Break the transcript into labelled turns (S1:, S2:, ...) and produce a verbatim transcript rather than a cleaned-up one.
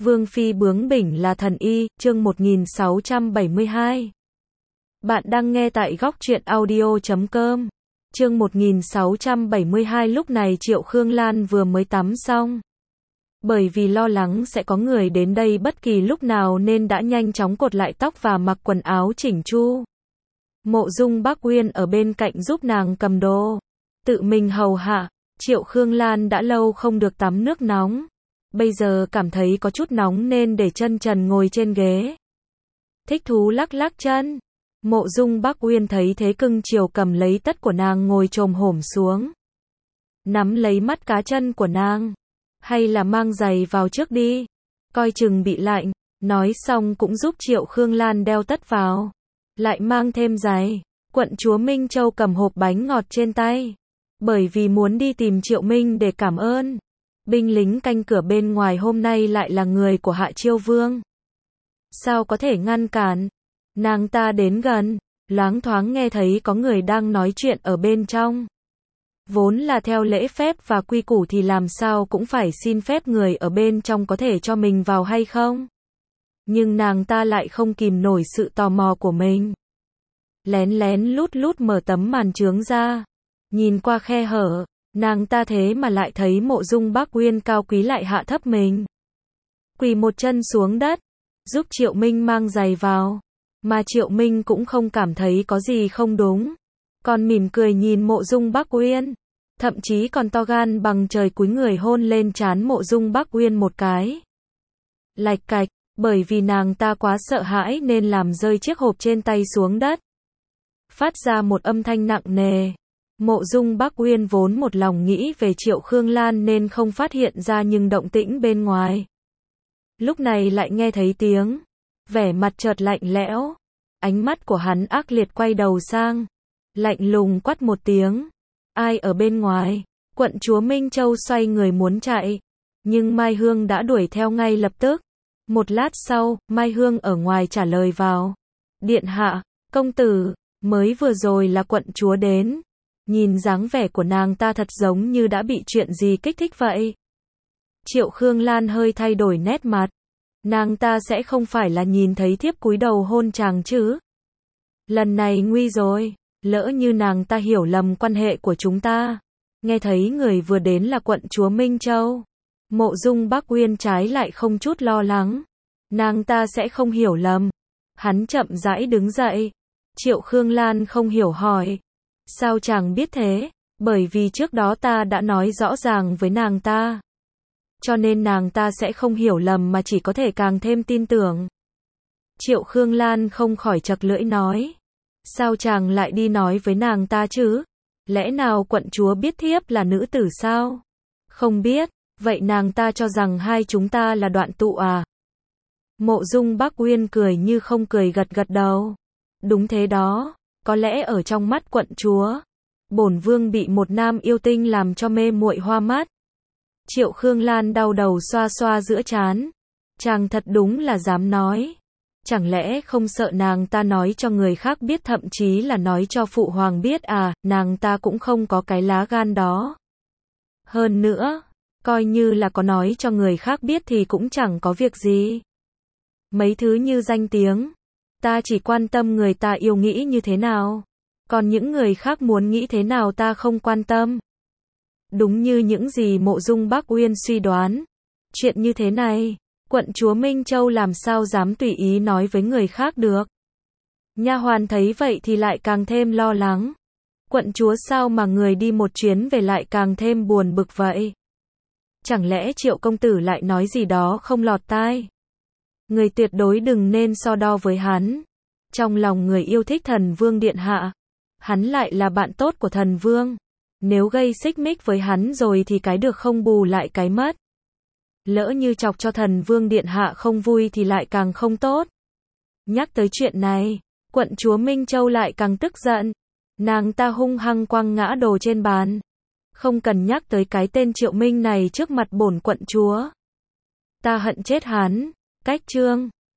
S1: Vương phi bướng bỉnh là thần y, chương một nghìn sáu trăm bảy mươi hai. Bạn đang nghe tại góc truyện audio chấm com. Chương một nghìn sáu trăm bảy mươi hai. Lúc này Triệu Khương Lan vừa mới tắm xong. Bởi vì lo lắng sẽ có người đến đây bất kỳ lúc nào nên đã nhanh chóng cột lại tóc và mặc quần áo chỉnh chu. Mộ Dung Bác Uyên ở bên cạnh giúp nàng cầm đồ, tự mình hầu hạ. Triệu Khương Lan đã lâu không được tắm nước nóng, bây giờ cảm thấy có chút nóng nên để chân trần ngồi trên ghế. Thích thú lắc lắc chân. Mộ Dung Bác Uyên thấy thế cưng chiều cầm lấy tất của nàng ngồi chồm hổm xuống, nắm lấy mắt cá chân của nàng. Hay là mang giày vào trước đi, coi chừng bị lạnh. Nói xong cũng giúp Triệu Khương Lan đeo tất vào, lại mang thêm giày. Quận chúa Minh Châu cầm hộp bánh ngọt trên tay, bởi vì muốn đi tìm Triệu Minh để cảm ơn. Binh lính canh cửa bên ngoài hôm nay lại là người của Hạ Chiêu Vương, sao có thể ngăn cản. Nàng ta đến gần, loáng thoáng nghe thấy có người đang nói chuyện ở bên trong. Vốn là theo lễ phép và quy củ thì làm sao cũng phải xin phép người ở bên trong có thể cho mình vào hay không. Nhưng nàng ta lại không kìm nổi sự tò mò của mình, lén lén lút lút mở tấm màn chướng ra, nhìn qua khe hở. Nàng ta thế mà lại thấy Mộ Dung Bác Uyên cao quý lại hạ thấp mình, quỳ một chân xuống đất, giúp Triệu Minh mang giày vào. Mà Triệu Minh cũng không cảm thấy có gì không đúng, còn mỉm cười nhìn Mộ Dung Bác Uyên, thậm chí còn to gan bằng trời cúi người hôn lên trán Mộ Dung Bác Uyên một cái. Lạch cạch, bởi vì nàng ta quá sợ hãi nên làm rơi chiếc hộp trên tay xuống đất, phát ra một âm thanh nặng nề. Mộ Dung Bác Uyên vốn một lòng nghĩ về Triệu Khương Lan nên không phát hiện ra những động tĩnh bên ngoài. Lúc này lại nghe thấy tiếng, vẻ mặt chợt lạnh lẽo, ánh mắt của hắn ác liệt, quay đầu sang, lạnh lùng quát một tiếng. Ai ở bên ngoài? Quận chúa Minh Châu xoay người muốn chạy, nhưng Mai Hương đã đuổi theo ngay lập tức. Một lát sau, Mai Hương ở ngoài trả lời vào. Điện hạ, công tử, mới vừa rồi là quận chúa đến. Nhìn dáng vẻ của nàng ta thật giống như đã bị chuyện gì kích thích vậy. Triệu Khương Lan hơi thay đổi nét mặt. Nàng ta sẽ không phải là nhìn thấy thiếp cúi đầu hôn chàng chứ? Lần này nguy rồi, lỡ như nàng ta hiểu lầm quan hệ của chúng ta. Nghe thấy người vừa đến là quận chúa Minh Châu, Mộ Dung Bác Uyên trái lại không chút lo lắng. Nàng ta sẽ không hiểu lầm. Hắn chậm rãi đứng dậy. Triệu Khương Lan không hiểu hỏi. Sao chàng biết thế? Bởi vì trước đó ta đã nói rõ ràng với nàng ta, cho nên nàng ta sẽ không hiểu lầm mà chỉ có thể càng thêm tin tưởng. Triệu Khương Lan không khỏi chật lưỡi nói. Sao chàng lại đi nói với nàng ta chứ? Lẽ nào quận chúa biết thiếp là nữ tử sao? Không biết, vậy nàng ta cho rằng hai chúng ta là đoạn tụ à? Mộ Dung Bác Uyên cười như không cười, gật gật đầu. Đúng thế đó, có lẽ ở trong mắt quận chúa, bổn vương bị một nam yêu tinh làm cho mê muội hoa mắt. Triệu Khương Lan đau đầu xoa xoa giữa trán. Chàng thật đúng là dám nói. Chẳng lẽ không sợ nàng ta nói cho người khác biết, thậm chí là nói cho phụ hoàng biết à? Nàng ta cũng không có cái lá gan đó. Hơn nữa, coi như là có nói cho người khác biết thì cũng chẳng có việc gì. Mấy thứ như danh tiếng, ta chỉ quan tâm người ta yêu nghĩ như thế nào, còn những người khác muốn nghĩ thế nào ta không quan tâm. Đúng như những gì Mộ Dung Bác Uyên suy đoán. Chuyện như thế này, quận chúa Minh Châu làm sao dám tùy ý nói với người khác được. Nha hoàn thấy vậy thì lại càng thêm lo lắng. Quận chúa sao mà người đi một chuyến về lại càng thêm buồn bực vậy? Chẳng lẽ Triệu công tử lại nói gì đó không lọt tai? Người tuyệt đối đừng nên so đo với hắn. Trong lòng người yêu thích thần vương điện hạ, hắn lại là bạn tốt của thần vương. Nếu gây xích mích với hắn rồi thì cái được không bù lại cái mất. Lỡ như chọc cho thần vương điện hạ không vui thì lại càng không tốt. Nhắc tới chuyện này, quận chúa Minh Châu lại càng tức giận. Nàng ta hung hăng quăng ngã đồ trên bàn. Không cần nhắc tới cái tên Triệu Minh này trước mặt bổn quận chúa. Ta hận chết hắn. Cách chương